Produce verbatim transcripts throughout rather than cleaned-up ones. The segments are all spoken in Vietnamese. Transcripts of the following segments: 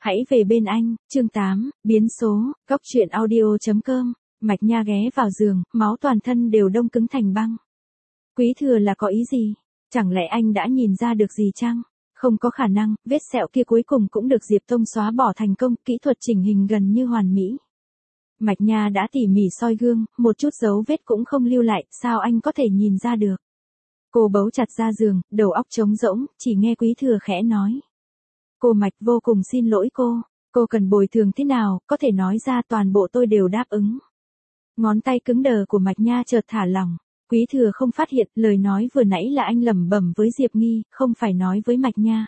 Hãy về bên anh, chương tám, biến số, góc truyện audio.com, Mạch Nha ghé vào giường, máu toàn thân đều đông cứng thành băng. Quý Thừa là có ý gì? Chẳng lẽ anh đã nhìn ra được gì chăng? Không có khả năng, vết sẹo kia cuối cùng cũng được Diệp Tông xóa bỏ thành công, kỹ thuật chỉnh hình gần như hoàn mỹ. Mạch Nha đã tỉ mỉ soi gương, một chút dấu vết cũng không lưu lại, sao anh có thể nhìn ra được? Cô bấu chặt ra giường, đầu óc trống rỗng, chỉ nghe Quý Thừa khẽ nói. Cô Mạch vô cùng xin lỗi cô, cô cần bồi thường thế nào, có thể nói ra toàn bộ tôi đều đáp ứng. Ngón tay cứng đờ của Mạch Nha chợt thả lỏng, Quý Thừa không phát hiện, lời nói vừa nãy là anh lẩm bẩm với Diệp Nghi, không phải nói với Mạch Nha.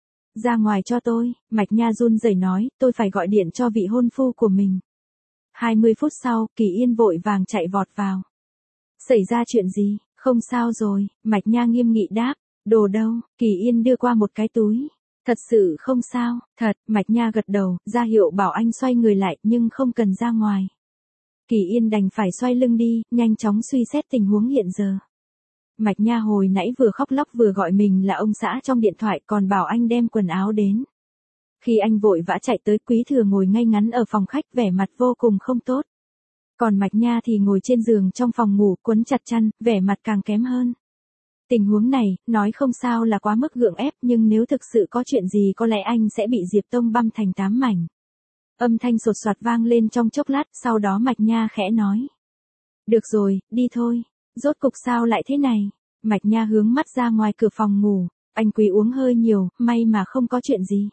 Ra ngoài cho tôi, Mạch Nha run rẩy nói, tôi phải gọi điện cho vị hôn phu của mình. hai mươi phút sau, Kỳ Yên vội vàng chạy vọt vào. Xảy ra chuyện gì? Không sao rồi, Mạch Nha nghiêm nghị đáp, đồ đâu? Kỳ Yên đưa qua một cái túi. Thật sự không sao, thật, Mạch Nha gật đầu, ra hiệu bảo anh xoay người lại nhưng không cần ra ngoài. Kỳ Yên đành phải xoay lưng đi, nhanh chóng suy xét tình huống hiện giờ. Mạch Nha hồi nãy vừa khóc lóc vừa gọi mình là ông xã trong điện thoại còn bảo anh đem quần áo đến. Khi anh vội vã chạy tới, Quý Thừa ngồi ngay ngắn ở phòng khách vẻ mặt vô cùng không tốt. Còn Mạch Nha thì ngồi trên giường trong phòng ngủ quấn chặt chăn, vẻ mặt càng kém hơn. Tình huống này, nói không sao là quá mức gượng ép nhưng nếu thực sự có chuyện gì có lẽ anh sẽ bị Diệp Tông băm thành tám mảnh. Âm thanh sột soạt vang lên trong chốc lát, sau đó Mạch Nha khẽ nói. Được rồi, đi thôi. Rốt cục sao lại thế này? Mạch Nha hướng mắt ra ngoài cửa phòng ngủ, anh Quý uống hơi nhiều, may mà không có chuyện gì.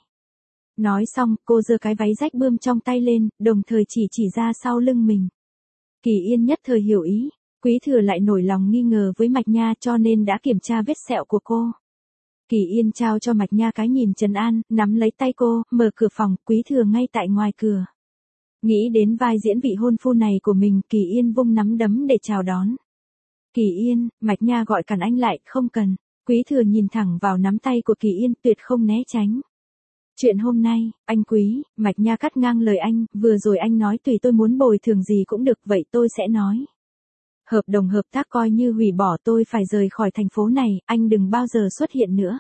Nói xong, cô giơ cái váy rách bươm trong tay lên, đồng thời chỉ chỉ ra sau lưng mình. Kỳ Yên nhất thời hiểu ý. Quý Thừa lại nổi lòng nghi ngờ với Mạch Nha cho nên đã kiểm tra vết sẹo của cô. Kỳ Yên trao cho Mạch Nha cái nhìn trấn an, nắm lấy tay cô, mở cửa phòng, Quý Thừa ngay tại ngoài cửa. Nghĩ đến vai diễn vị hôn phu này của mình, Kỳ Yên vung nắm đấm để chào đón. Kỳ Yên, Mạch Nha gọi cản anh lại, không cần. Quý Thừa nhìn thẳng vào nắm tay của Kỳ Yên, tuyệt không né tránh. Chuyện hôm nay, anh Quý, Mạch Nha cắt ngang lời anh, vừa rồi anh nói tùy tôi muốn bồi thường gì cũng được, vậy tôi sẽ nói. Hợp đồng hợp tác coi như hủy bỏ, tôi phải rời khỏi thành phố này, anh đừng bao giờ xuất hiện nữa.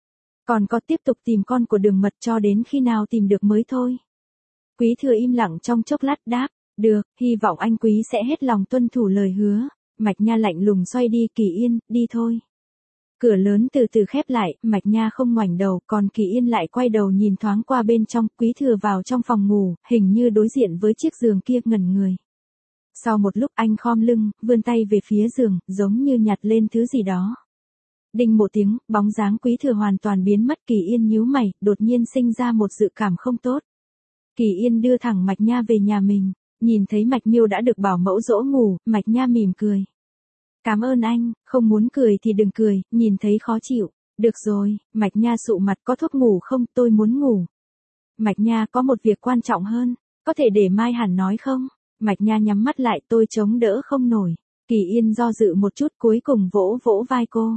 Còn có tiếp tục tìm con của Đường Mật cho đến khi nào tìm được mới thôi. Quý Thừa im lặng trong chốc lát đáp, được, hy vọng anh Quý sẽ hết lòng tuân thủ lời hứa. Mạch Nha lạnh lùng xoay đi, Kỳ Yên, đi thôi. Cửa lớn từ từ khép lại, Mạch Nha không ngoảnh đầu, còn Kỳ Yên lại quay đầu nhìn thoáng qua bên trong, Quý Thừa vào trong phòng ngủ, hình như đối diện với chiếc giường kia ngẩn người. Sau một lúc anh khom lưng, vươn tay về phía giường, giống như nhặt lên thứ gì đó. Đinh một tiếng, bóng dáng Quý Thừa hoàn toàn biến mất. Kỳ Yên nhíu mày, đột nhiên sinh ra một dự cảm không tốt. Kỳ Yên đưa thẳng Mạch Nha về nhà mình, nhìn thấy Mạch Miêu đã được bảo mẫu dỗ ngủ, Mạch Nha mỉm cười. Cảm ơn anh, không muốn cười thì đừng cười, nhìn thấy khó chịu. Được rồi, Mạch Nha sụ mặt, có thuốc ngủ không, tôi muốn ngủ. Mạch Nha có một việc quan trọng hơn, có thể để mai hẳn nói không? Mạch Nha nhắm mắt lại, tôi chống đỡ không nổi. Kỳ Yên do dự một chút cuối cùng vỗ vỗ vai cô.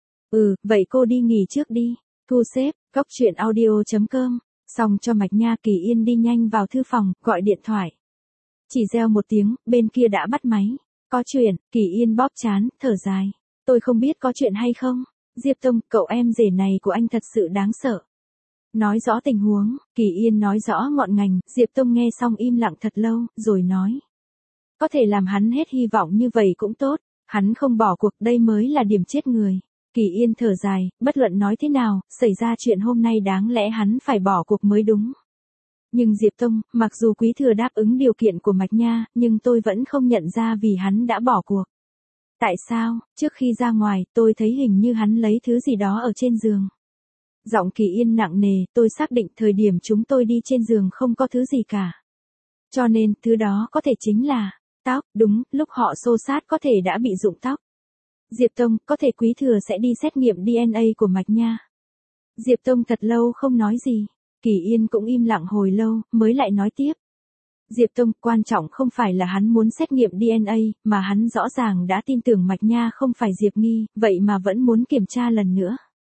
Ừ, vậy cô đi nghỉ trước đi. Thu xếp, góc truyện audio.com. Xong cho Mạch Nha, Kỳ Yên đi nhanh vào thư phòng, gọi điện thoại. Chỉ reo một tiếng, bên kia đã bắt máy. Có chuyện, Kỳ Yên bóp chán, thở dài. Tôi không biết có chuyện hay không. Diệp Tông, cậu em rể này của anh thật sự đáng sợ. Nói rõ tình huống, Kỳ Yên nói rõ ngọn ngành, Diệp Tông nghe xong im lặng thật lâu, rồi nói. Có thể làm hắn hết hy vọng như vậy cũng tốt, hắn không bỏ cuộc, đây mới là điểm chết người. Kỳ Yên thở dài, bất luận nói thế nào, xảy ra chuyện hôm nay đáng lẽ hắn phải bỏ cuộc mới đúng. Nhưng Diệp Tông, mặc dù Quý Thừa đáp ứng điều kiện của Mạch Nha, nhưng tôi vẫn không nhận ra vì hắn đã bỏ cuộc. Tại sao, trước khi ra ngoài, tôi thấy hình như hắn lấy thứ gì đó ở trên giường. Giọng Kỳ Yên nặng nề, tôi xác định thời điểm chúng tôi đi trên giường không có thứ gì cả. Cho nên, thứ đó có thể chính là tóc, đúng, lúc họ xô sát có thể đã bị rụng tóc. Diệp Tông, có thể Quý Thừa sẽ đi xét nghiệm đê en a của Mạch Nha. Diệp Tông thật lâu không nói gì. Kỳ Yên cũng im lặng hồi lâu, mới lại nói tiếp. Diệp Tông, quan trọng không phải là hắn muốn xét nghiệm đê en a, mà hắn rõ ràng đã tin tưởng Mạch Nha không phải Diệp Nghi, vậy mà vẫn muốn kiểm tra lần nữa.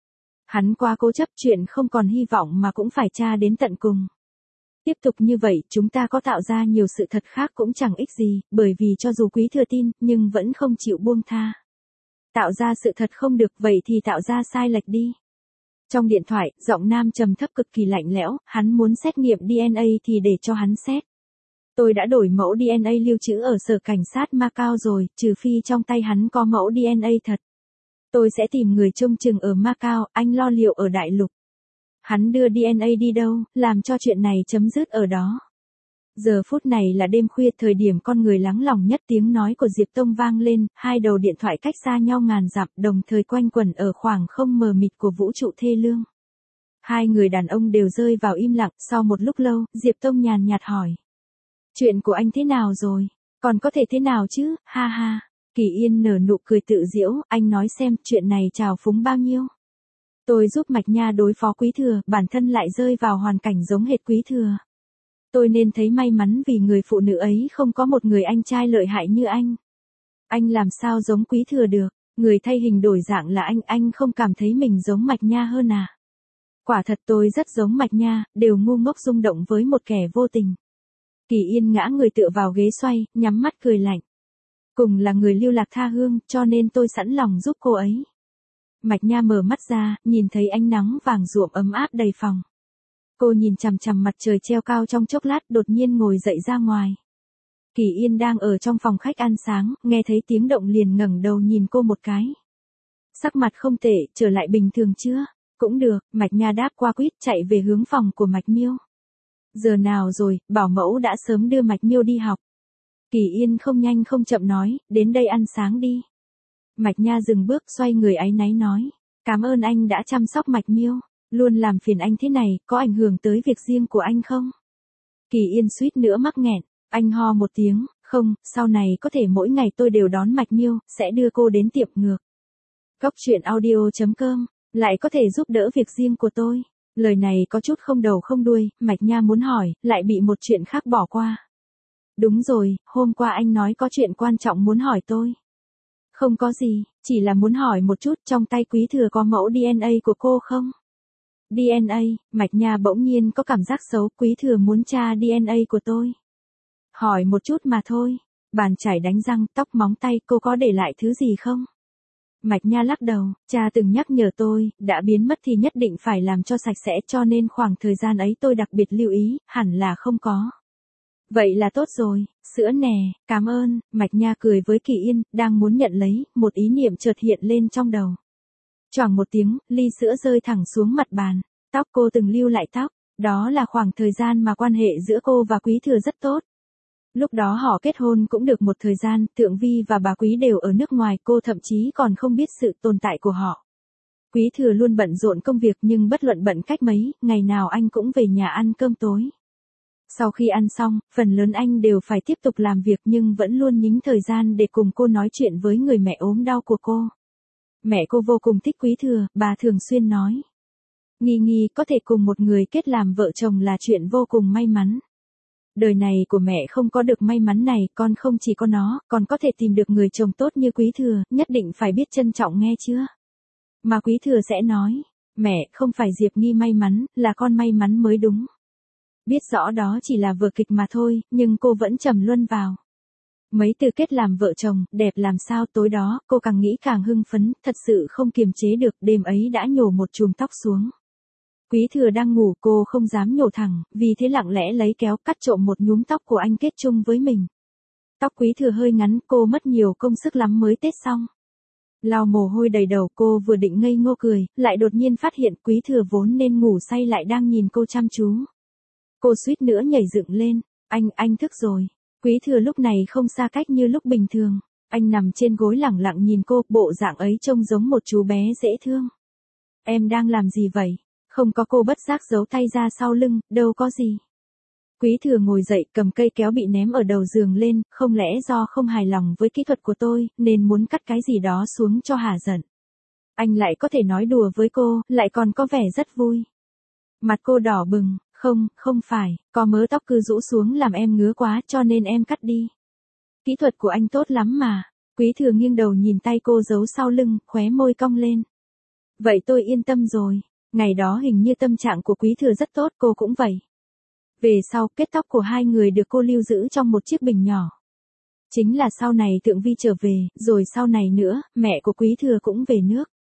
Hắn quá cố chấp, chuyện không còn hy vọng mà cũng phải tra đến tận cùng. Tiếp tục như vậy, chúng ta có tạo ra nhiều sự thật khác cũng chẳng ích gì, bởi vì cho dù Quý Thừa tin, nhưng vẫn không chịu buông tha. Tạo ra sự thật không được, vậy thì tạo ra sai lệch đi. Trong điện thoại, giọng nam trầm thấp cực kỳ lạnh lẽo, hắn muốn xét nghiệm đê en a thì để cho hắn xét. Tôi đã đổi mẫu đê en a lưu trữ ở sở cảnh sát Macau rồi, trừ phi trong tay hắn có mẫu đê en a thật. Tôi sẽ tìm người trông chừng ở Macau, anh lo liệu ở đại lục. Hắn đưa đê en a đi đâu, làm cho chuyện này chấm dứt ở đó. Giờ phút này là đêm khuya, thời điểm con người lắng lòng nhất, tiếng nói của Diệp Tông vang lên, hai đầu điện thoại cách xa nhau ngàn dặm, đồng thời quanh quẩn ở khoảng không mờ mịt của vũ trụ thê lương. Hai người đàn ông đều rơi vào im lặng, sau một lúc lâu, Diệp Tông nhàn nhạt hỏi. Chuyện của anh thế nào rồi? Còn có thể thế nào chứ, ha ha. Kỳ Yên nở nụ cười tự giễu, anh nói xem, chuyện này trào phúng bao nhiêu? Tôi giúp Mạch Nha đối phó Quý Thừa, bản thân lại rơi vào hoàn cảnh giống hệt Quý Thừa. Tôi nên thấy may mắn vì người phụ nữ ấy không có một người anh trai lợi hại như anh. Anh làm sao giống Quý Thừa được, người thay hình đổi dạng là anh, anh không cảm thấy mình giống Mạch Nha hơn à? Quả thật tôi rất giống Mạch Nha, đều ngu ngốc rung động với một kẻ vô tình. Kỳ Yên ngã người tựa vào ghế xoay, nhắm mắt cười lạnh. Cùng là người lưu lạc tha hương, cho nên tôi sẵn lòng giúp cô ấy. Mạch Nha mở mắt ra, nhìn thấy ánh nắng vàng ruộm ấm áp đầy phòng. Cô nhìn chằm chằm mặt trời treo cao trong chốc lát, đột nhiên ngồi dậy ra ngoài. Kỳ Yên đang ở trong phòng khách ăn sáng, nghe thấy tiếng động liền ngẩng đầu nhìn cô một cái. Sắc mặt không tệ, trở lại bình thường chưa? Cũng được, Mạch Nha đáp qua quýt, chạy về hướng phòng của Mạch Miêu. Giờ nào rồi, bảo mẫu đã sớm đưa Mạch Miêu đi học. Kỳ Yên không nhanh không chậm nói, đến đây ăn sáng đi. Mạch Nha dừng bước, xoay người áy náy nói, cảm ơn anh đã chăm sóc Mạch Miêu, luôn làm phiền anh thế này, có ảnh hưởng tới việc riêng của anh không? Kỳ Yên suýt nữa mắc nghẹn, anh ho một tiếng, không, sau này có thể mỗi ngày tôi đều đón Mạch Miêu, sẽ đưa cô đến tiệm ngược. Cóc truyện audio chấm com, lại có thể giúp đỡ việc riêng của tôi. Lời này có chút không đầu không đuôi, Mạch Nha muốn hỏi, lại bị một chuyện khác bỏ qua. Đúng rồi, hôm qua anh nói có chuyện quan trọng muốn hỏi tôi. Không có gì, chỉ là muốn hỏi một chút, trong tay Quý Thừa có mẫu đê en a của cô không? đê en a, Mạch Nha bỗng nhiên có cảm giác xấu, Quý Thừa muốn tra đê en a của tôi. Hỏi một chút mà thôi, bàn chải đánh răng, tóc móng tay, cô có để lại thứ gì không? Mạch Nha lắc đầu, cha từng nhắc nhở tôi, đã biến mất thì nhất định phải làm cho sạch sẽ, cho nên khoảng thời gian ấy tôi đặc biệt lưu ý, hẳn là không có. Vậy là tốt rồi, sữa nè, cảm ơn, Mạch Nha cười với Kỳ Yên, đang muốn nhận lấy, một ý niệm chợt hiện lên trong đầu. Choảng một tiếng, ly sữa rơi thẳng xuống mặt bàn, tóc cô từng lưu lại tóc, đó là khoảng thời gian mà quan hệ giữa cô và Quý Thừa rất tốt. Lúc đó họ kết hôn cũng được một thời gian, Thượng Vi và bà Quý đều ở nước ngoài, cô thậm chí còn không biết sự tồn tại của họ. Quý Thừa luôn bận rộn công việc nhưng bất luận bận cách mấy, ngày nào anh cũng về nhà ăn cơm tối. Sau khi ăn xong, phần lớn anh đều phải tiếp tục làm việc nhưng vẫn luôn nhính thời gian để cùng cô nói chuyện với người mẹ ốm đau của cô. Mẹ cô vô cùng thích Quý Thừa, bà thường xuyên nói. Nghi nghi có thể cùng một người kết làm vợ chồng là chuyện vô cùng may mắn. Đời này của mẹ không có được may mắn này, con không chỉ có nó, còn có thể tìm được người chồng tốt như Quý Thừa, nhất định phải biết trân trọng nghe chưa? Mà Quý Thừa sẽ nói, mẹ, không phải Diệp Nghi may mắn, là con may mắn mới đúng. Biết rõ đó chỉ là vở kịch mà thôi, nhưng cô vẫn trầm luân vào. Mấy từ kết làm vợ chồng, đẹp làm sao, tối đó, cô càng nghĩ càng hưng phấn, thật sự không kiềm chế được, đêm ấy đã nhổ một chùm tóc xuống. Quý Thừa đang ngủ, cô không dám nhổ thẳng, vì thế lặng lẽ lấy kéo cắt trộm một nhúm tóc của anh kết chung với mình. Tóc Quý Thừa hơi ngắn, cô mất nhiều công sức lắm mới tết xong. Lau mồ hôi đầy đầu, cô vừa định ngây ngô cười, lại đột nhiên phát hiện Quý Thừa vốn nên ngủ say lại đang nhìn cô chăm chú. Cô suýt nữa nhảy dựng lên, anh, anh thức rồi. Quý Thừa lúc này không xa cách như lúc bình thường, anh nằm trên gối lẳng lặng nhìn cô, bộ dạng ấy trông giống một chú bé dễ thương. Em đang làm gì vậy? Không có, cô bất giác giấu tay ra sau lưng, đâu có gì. Quý Thừa ngồi dậy, cầm cây kéo bị ném ở đầu giường lên, không lẽ do không hài lòng với kỹ thuật của tôi, nên muốn cắt cái gì đó xuống cho hả giận. Anh lại có thể nói đùa với cô, lại còn có vẻ rất vui. Mặt cô đỏ bừng, không, không phải, có mớ tóc cứ rũ xuống làm em ngứa quá cho nên em cắt đi. Kỹ thuật của anh tốt lắm mà. Quý Thừa nghiêng đầu nhìn tay cô giấu sau lưng, khóe môi cong lên. Vậy tôi yên tâm rồi. Ngày đó hình như tâm trạng của Quý Thừa rất tốt, cô cũng vậy. Về sau, kết tóc của hai người được cô lưu giữ trong một chiếc bình nhỏ. Chính là sau này Thượng Vi trở về, rồi sau này nữa, mẹ của Quý Thừa cũng về nước.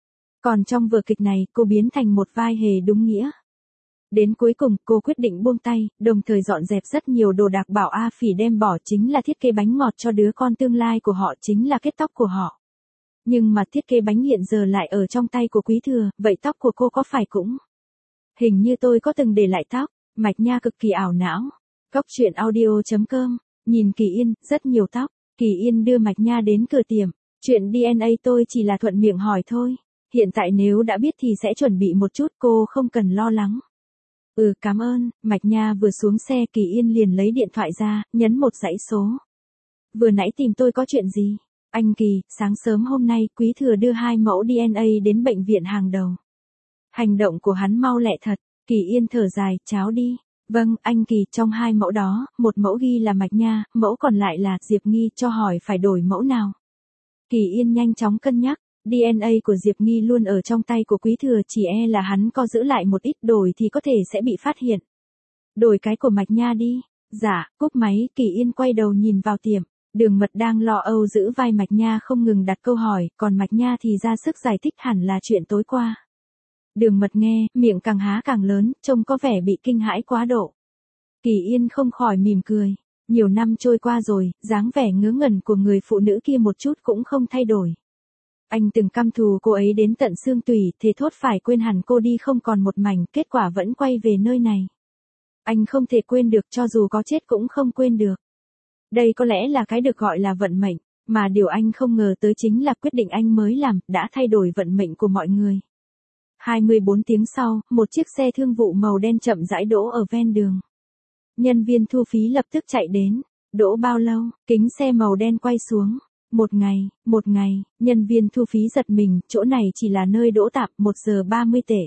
Còn trong vở kịch này, cô biến thành một vai hề đúng nghĩa. Đến cuối cùng, cô quyết định buông tay, đồng thời dọn dẹp rất nhiều đồ đạc bảo A Phỉ đem bỏ, chính là thiết kế bánh ngọt cho đứa con tương lai của họ, chính là kết tóc của họ. Nhưng mà thiết kế bánh hiện giờ lại ở trong tay của Quý Thừa, vậy tóc của cô có phải cũng? Hình như tôi có từng để lại tóc. Mạch Nha cực kỳ ảo não. Cóc truyện audio chấm com, nhìn Kỳ Yên, rất nhiều tóc. Kỳ Yên đưa Mạch Nha đến cửa tiệm. Chuyện đê en a tôi chỉ là thuận miệng hỏi thôi. Hiện tại nếu đã biết thì sẽ chuẩn bị một chút, cô không cần lo lắng. Ừ, cảm ơn. Mạch Nha vừa xuống xe, Kỳ Yên liền lấy điện thoại ra, nhấn một dãy số. Vừa nãy tìm tôi có chuyện gì? Anh Kỳ, sáng sớm hôm nay, Quý Thừa đưa hai mẫu đê en a đến bệnh viện hàng đầu. Hành động của hắn mau lẹ thật. Kỳ Yên thở dài, cháo đi. Vâng, anh Kỳ, trong hai mẫu đó, một mẫu ghi là Mạch Nha, mẫu còn lại là Diệp Nghi, cho hỏi phải đổi mẫu nào. Kỳ Yên nhanh chóng cân nhắc, đê en a của Diệp Nghi luôn ở trong tay của Quý Thừa, chỉ e là hắn có giữ lại một ít, đổi thì có thể sẽ bị phát hiện. Đổi cái của Mạch Nha đi. Dạ, cúp máy, Kỳ Yên quay đầu nhìn vào tiệm. Đường Mật đang lo âu giữ vai Mạch Nha không ngừng đặt câu hỏi, còn Mạch Nha thì ra sức giải thích hẳn là chuyện tối qua. Đường Mật nghe, miệng càng há càng lớn, trông có vẻ bị kinh hãi quá độ. Kỳ Yên không khỏi mỉm cười. Nhiều năm trôi qua rồi, dáng vẻ ngớ ngẩn của người phụ nữ kia một chút cũng không thay đổi. Anh từng căm thù cô ấy đến tận xương tủy, thế thốt phải quên hẳn cô đi không còn một mảnh, kết quả vẫn quay về nơi này. Anh không thể quên được, cho dù có chết cũng không quên được. Đây có lẽ là cái được gọi là vận mệnh, mà điều anh không ngờ tới chính là quyết định anh mới làm, đã thay đổi vận mệnh của mọi người. hai mươi bốn tiếng sau, một chiếc xe thương vụ màu đen chậm rãi đỗ ở ven đường. Nhân viên thu phí lập tức chạy đến. Đỗ bao lâu, kính xe màu đen quay xuống. Một ngày, một ngày, nhân viên thu phí giật mình, chỗ này chỉ là nơi đỗ tạm, một giờ ba mươi tể.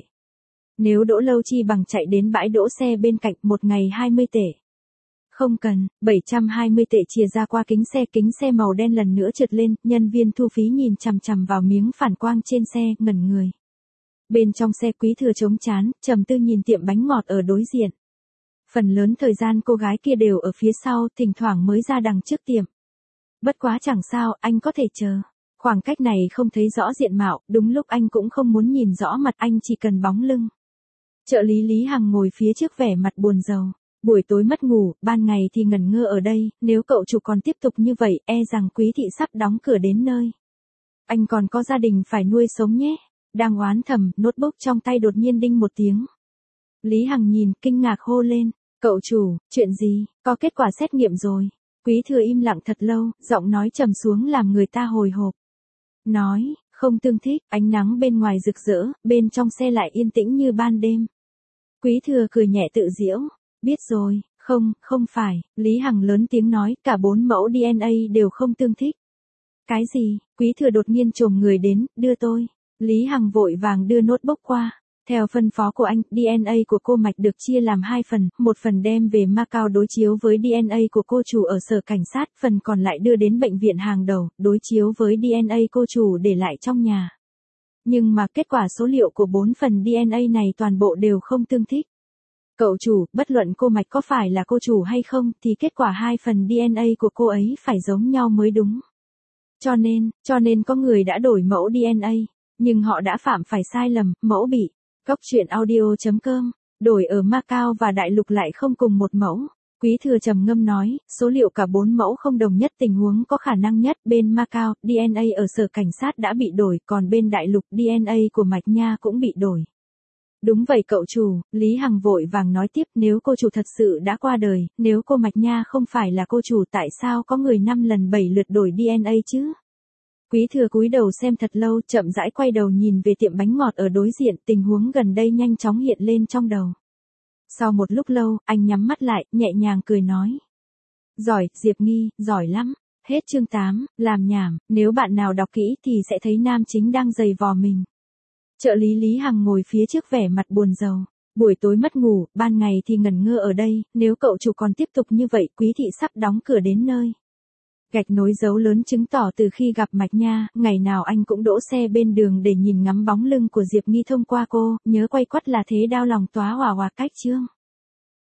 Nếu đỗ lâu chi bằng chạy đến bãi đỗ xe bên cạnh, một ngày hai mươi tể. Không cần, bảy trăm hai mươi tệ chìa ra qua kính xe, kính xe màu đen lần nữa trượt lên, nhân viên thu phí nhìn chằm chằm vào miếng phản quang trên xe, ngẩn người. Bên trong xe Quý Thừa chống chán, trầm tư nhìn tiệm bánh ngọt ở đối diện. Phần lớn thời gian cô gái kia đều ở phía sau, thỉnh thoảng mới ra đằng trước tiệm. Bất quá chẳng sao, anh có thể chờ. Khoảng cách này không thấy rõ diện mạo, đúng lúc anh cũng không muốn nhìn rõ mặt, anh chỉ cần bóng lưng. Trợ lý Lý Hằng ngồi phía trước vẻ mặt buồn rầu. Buổi tối mất ngủ, ban ngày thì ngẩn ngơ ở đây, nếu cậu chủ còn tiếp tục như vậy, e rằng Quý thị sắp đóng cửa đến nơi. Anh còn có gia đình phải nuôi sống nhé. Đang oán thầm, notebook trong tay đột nhiên đinh một tiếng. Lý Hằng nhìn, kinh ngạc hô lên. Cậu chủ, chuyện gì, có kết quả xét nghiệm rồi. Quý Thừa im lặng thật lâu, giọng nói trầm xuống làm người ta hồi hộp. Nói, không tương thích, ánh nắng bên ngoài rực rỡ, bên trong xe lại yên tĩnh như ban đêm. Quý Thừa cười nhẹ tự giễu. Biết rồi, không, không phải, Lý Hằng lớn tiếng nói, cả bốn mẫu đê en a đều không tương thích. Cái gì, Quý Thừa đột nhiên chồm người đến, đưa tôi. Lý Hằng vội vàng đưa notebook qua. Theo phân phó của anh, đê en a của cô Mạch được chia làm hai phần, một phần đem về Macau đối chiếu với đê en a của cô chủ ở sở cảnh sát, phần còn lại đưa đến bệnh viện hàng đầu, đối chiếu với đê en a cô chủ để lại trong nhà. Nhưng mà kết quả số liệu của bốn phần đê en a này toàn bộ đều không tương thích. Cậu chủ, bất luận cô Mạch có phải là cô chủ hay không, thì kết quả hai phần đê en a của cô ấy phải giống nhau mới đúng. Cho nên, cho nên có người đã đổi mẫu đê en a, nhưng họ đã phạm phải sai lầm, mẫu bị. Cóc truyện audio chấm com, đổi ở Macau và Đại Lục lại không cùng một mẫu. Quý Thừa trầm ngâm nói, số liệu cả bốn mẫu không đồng nhất, tình huống có khả năng nhất, bên Macau, đê en a ở sở cảnh sát đã bị đổi, còn bên Đại Lục, đê en a của Mạch Nha cũng bị đổi. Đúng vậy cậu chủ, Lý Hằng vội vàng nói tiếp, nếu cô chủ thật sự đã qua đời, nếu cô Mạch Nha không phải là cô chủ, tại sao có người năm lần bảy lượt đổi đê en a chứ? Quý Thừa cúi đầu xem thật lâu, chậm rãi quay đầu nhìn về tiệm bánh ngọt ở đối diện, tình huống gần đây nhanh chóng hiện lên trong đầu. Sau một lúc lâu, anh nhắm mắt lại, nhẹ nhàng cười nói. Giỏi, Diệp Nghi, giỏi lắm. Hết chương tám, làm nhảm, nếu bạn nào đọc kỹ thì sẽ thấy nam chính đang giày vò mình. Trợ lý Lý Hằng ngồi phía trước vẻ mặt buồn rầu. Buổi tối mất ngủ, ban ngày thì ngẩn ngơ ở đây, nếu cậu chủ còn tiếp tục như vậy, Quý thị sắp đóng cửa đến nơi. Gạch nối dấu lớn chứng tỏ từ khi gặp Mạch Nha, ngày nào anh cũng đỗ xe bên đường để nhìn ngắm bóng lưng của Diệp Nghi thông qua cô, nhớ quay quắt là thế đau lòng tóa hòa hòa cách chương.